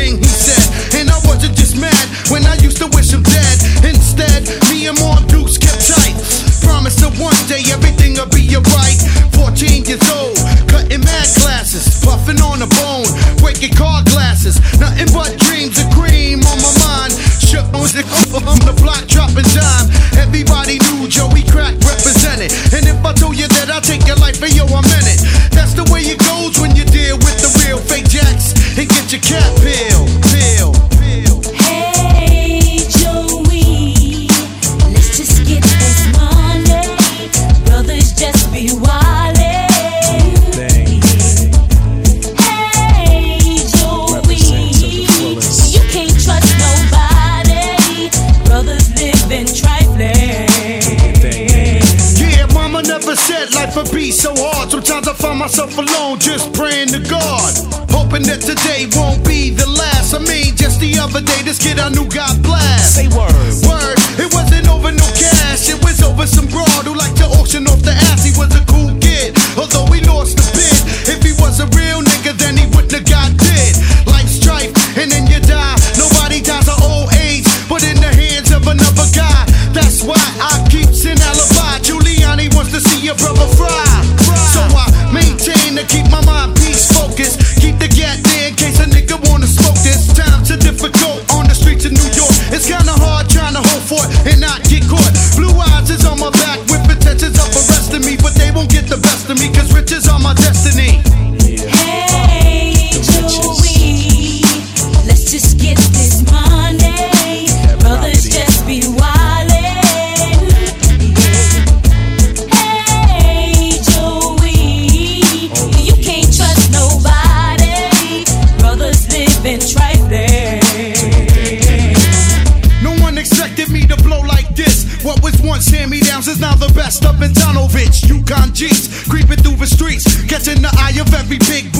everything he said. And I wasn't just mad when I used to wish him dead. Instead, me and Mark Dukes kept tight. Promised that one day everything'll be alright. 14 years old, cutting mad classes, puffing on a bone, breaking car glasses. Nothing but dreams of cream on my mind. Shook music on the block, dropping dime. Everybody knew Joey Crack represented. And if I told you that I take your life, hey yo, I'm in it. That's the way it goes when you deal with the real fake jacks and get your cat peeled. Hey Joey, let's just get this money. Brothers just be wildin'. Hey Joey, you can't trust nobody. Brothers live in trifling. Yeah, mama never said life would be so hard. Sometimes I find myself alone, just praying to God, hoping that today won't be the last. I mean, just the other day, this kid I knew got blasted. Say word. Word, it wasn't over no cash. It was over some broad who liked to auction off the ass. He was a cool kid, although he lost the bid. If he was a real nigga, then he wouldn't have got dead. Life's strife, and then you die. Nobody dies of old age, but in the hands of another guy. That's why I keep an alibi. Giuliani wants to see your brother fry. So I maintain to keep my mind peace focused. Keep the gat there in case a nigga wanna smoke this. Times are difficult on the streets of New York. It's kinda hard trying to hold for it and not get caught. Blue eyes is on my back with intentions of arresting me, but they won't get the best of me, cause riches are my destiny. Hey Joey, let's just get this money. Brothers just be wildin'. Hey Joey, you can't trust nobody. Brothers live in trifling. No one expected me to blow like this. What was once hand-me-downs is now the best of Bogdanovich. Yukon G's creeping through the streets, catching the eye of every big boy.